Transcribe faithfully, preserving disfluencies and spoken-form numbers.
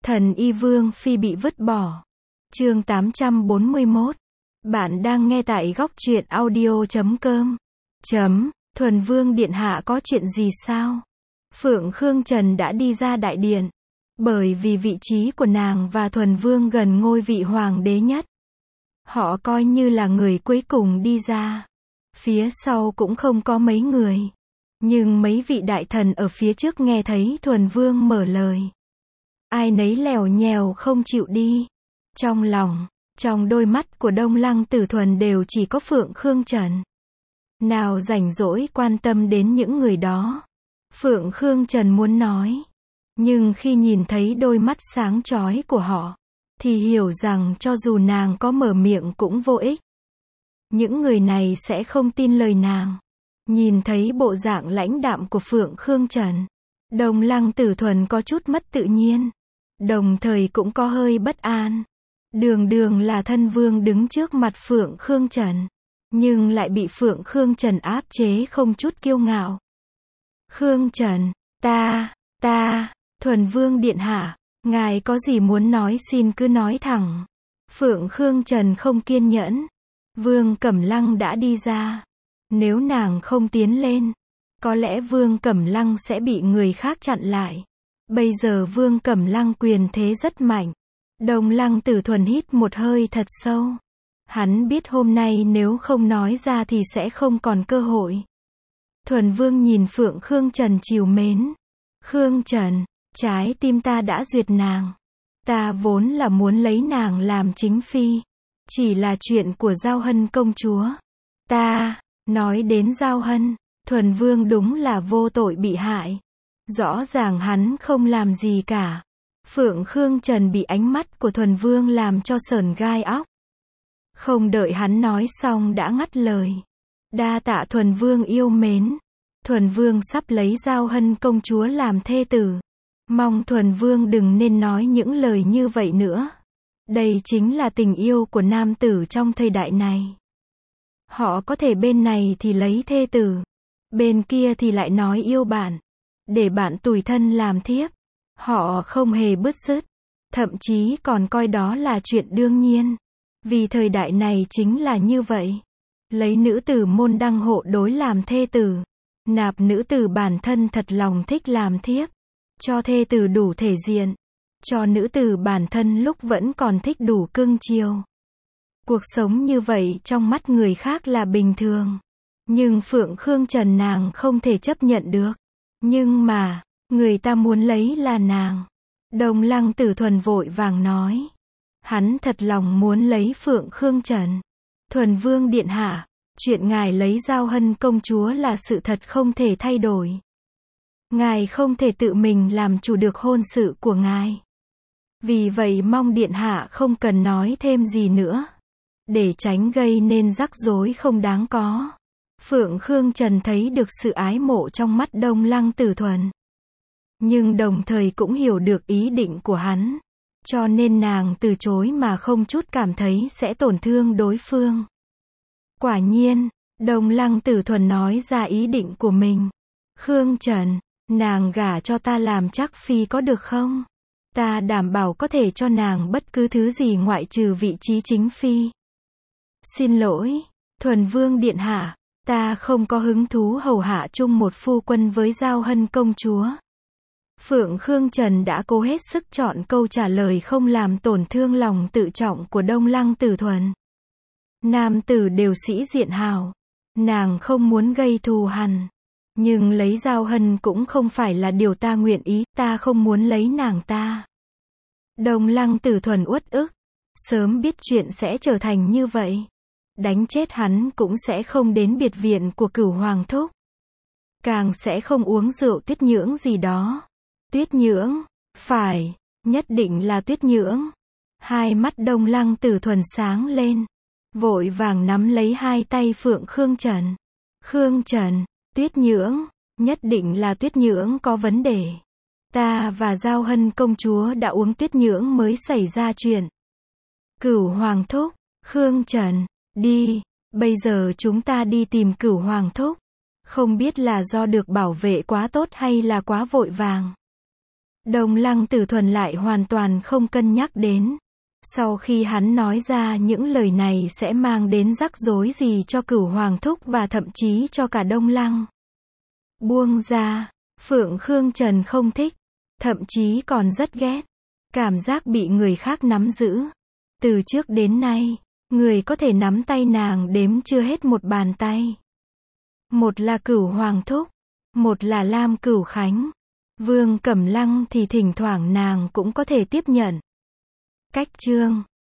Thần y Vương Phi bị vứt bỏ. Chương tám trăm bốn mươi mốt. Bạn đang nghe tại góc truyện audio chấm com. Chấm, Thuần Vương điện hạ có chuyện gì sao? Phượng Khương Trần đã đi ra đại điện. Bởi vì vị trí của nàng và Thuần Vương gần ngôi vị hoàng đế nhất. Họ coi như là người cuối cùng đi ra. Phía sau cũng không có mấy người. Nhưng mấy vị đại thần ở phía trước nghe thấy Thuần Vương mở lời. Ai nấy lèo nhèo không chịu đi. Trong lòng, trong đôi mắt của Đông Lăng Tử Thuần đều chỉ có Phượng Khương Trần. Nào rảnh rỗi quan tâm đến những người đó. Phượng Khương Trần muốn nói. Nhưng khi nhìn thấy đôi mắt sáng chói của họ, thì hiểu rằng cho dù nàng có mở miệng cũng vô ích. Những người này sẽ không tin lời nàng. Nhìn thấy bộ dạng lãnh đạm của Phượng Khương Trần, Đông Lăng Tử Thuần có chút mất tự nhiên. Đồng thời cũng có hơi bất an. Đường đường là thân vương đứng trước mặt Phượng Khương Trần. Nhưng lại bị Phượng Khương Trần áp chế không chút kiêu ngạo. Khương Trần, ta, ta, Thuần Vương điện hạ, ngài có gì muốn nói xin cứ nói thẳng. Phượng Khương Trần không kiên nhẫn. Vương Cẩm Lăng đã đi ra. Nếu nàng không tiến lên, có lẽ Vương Cẩm Lăng sẽ bị người khác chặn lại. Bây giờ Vương Cẩm Lăng quyền thế rất mạnh. Đông Lăng Tử Thuần hít một hơi thật sâu. Hắn biết hôm nay nếu không nói ra thì sẽ không còn cơ hội. Thuần Vương nhìn Phượng Khương Trần trìu mến. Khương Trần, trái tim ta đã duyệt nàng. Ta vốn là muốn lấy nàng làm chính phi. Chỉ là chuyện của Giao Hân công chúa. Ta, nói đến Giao Hân, Thuần Vương đúng là vô tội bị hại. Rõ ràng hắn không làm gì cả. Phượng Khương Trần bị ánh mắt của Thuần Vương làm cho sởn gai óc. Không đợi hắn nói xong đã ngắt lời. Đa tạ Thuần Vương yêu mến. Thuần Vương sắp lấy Giao Hân công chúa làm thê tử. Mong Thuần Vương đừng nên nói những lời như vậy nữa. Đây chính là tình yêu của nam tử trong thời đại này. Họ có thể bên này thì lấy thê tử. Bên kia thì lại nói yêu bạn. Để bạn tủi thân làm thiếp. Họ không hề bứt rứt. Thậm chí còn coi đó là chuyện đương nhiên. Vì thời đại này chính là như vậy. Lấy nữ tử môn đăng hộ đối làm thê tử. Nạp nữ tử bản thân thật lòng thích làm thiếp. Cho thê tử đủ thể diện. Cho nữ tử bản thân lúc vẫn còn thích đủ cưng chiều. Cuộc sống như vậy trong mắt người khác là bình thường. Nhưng Phượng Khương Trần nàng không thể chấp nhận được. Nhưng mà, người ta muốn lấy là nàng. Đông Lăng Tử Thuần vội vàng nói. Hắn thật lòng muốn lấy Phượng Khương Trần. Thuần Vương điện hạ, chuyện ngài lấy Giao Hân công chúa là sự thật không thể thay đổi. Ngài không thể tự mình làm chủ được hôn sự của ngài. Vì vậy mong điện hạ không cần nói thêm gì nữa. Để tránh gây nên rắc rối không đáng có. Phượng Khương Trần thấy được sự ái mộ trong mắt Đông Lăng Tử Thuần. Nhưng đồng thời cũng hiểu được ý định của hắn. Cho nên nàng từ chối mà không chút cảm thấy sẽ tổn thương đối phương. Quả nhiên, Đông Lăng Tử Thuần nói ra ý định của mình. Khương Trần, nàng gả cho ta làm trắc phi có được không? Ta đảm bảo có thể cho nàng bất cứ thứ gì ngoại trừ vị trí chính phi. Xin lỗi, Thuần Vương điện hạ, ta không có hứng thú hầu hạ chung một phu quân với Giao Hân công chúa. Phượng Khương Trần đã cố hết sức chọn câu trả lời không làm tổn thương lòng tự trọng của Đông Lăng Tử Thuần. Nam tử đều sĩ diện hào. Nàng không muốn gây thù hằn. Nhưng lấy Giao Hân cũng không phải là điều ta nguyện ý, ta không muốn lấy nàng ta. Đông Lăng Tử Thuần uất ức. Sớm biết chuyện sẽ trở thành như vậy. Đánh chết hắn cũng sẽ không đến biệt viện của Cửu Hoàng thúc. Càng sẽ không uống rượu Tuyết Nhưỡng gì đó. Tuyết Nhưỡng, phải, nhất định là Tuyết Nhưỡng. Hai mắt Đông Lăng Tử Thuần sáng lên. Vội vàng nắm lấy hai tay Phượng Khương Trần. Khương Trần, Tuyết Nhưỡng, nhất định là Tuyết Nhưỡng có vấn đề. Ta và Giao Hân công chúa đã uống Tuyết Nhưỡng mới xảy ra chuyện. Cửu Hoàng thúc, Khương Trần, đi, bây giờ chúng ta đi tìm Cửu Hoàng thúc. Không biết là do được bảo vệ quá tốt hay là quá vội vàng. Đông Lăng Tử Thuần lại hoàn toàn không cân nhắc đến. Sau khi hắn nói ra những lời này sẽ mang đến rắc rối gì cho Cửu Hoàng thúc và thậm chí cho cả Đông Lăng. Buông ra, Phượng Khương Trần không thích, thậm chí còn rất ghét. Cảm giác bị người khác nắm giữ. Từ trước đến nay, người có thể nắm tay nàng đếm chưa hết một bàn tay. Một là Cửu Hoàng thúc, một là Lam Cửu Khánh. Vương Cẩm Lăng thì thỉnh thoảng nàng cũng có thể tiếp nhận. Cách chương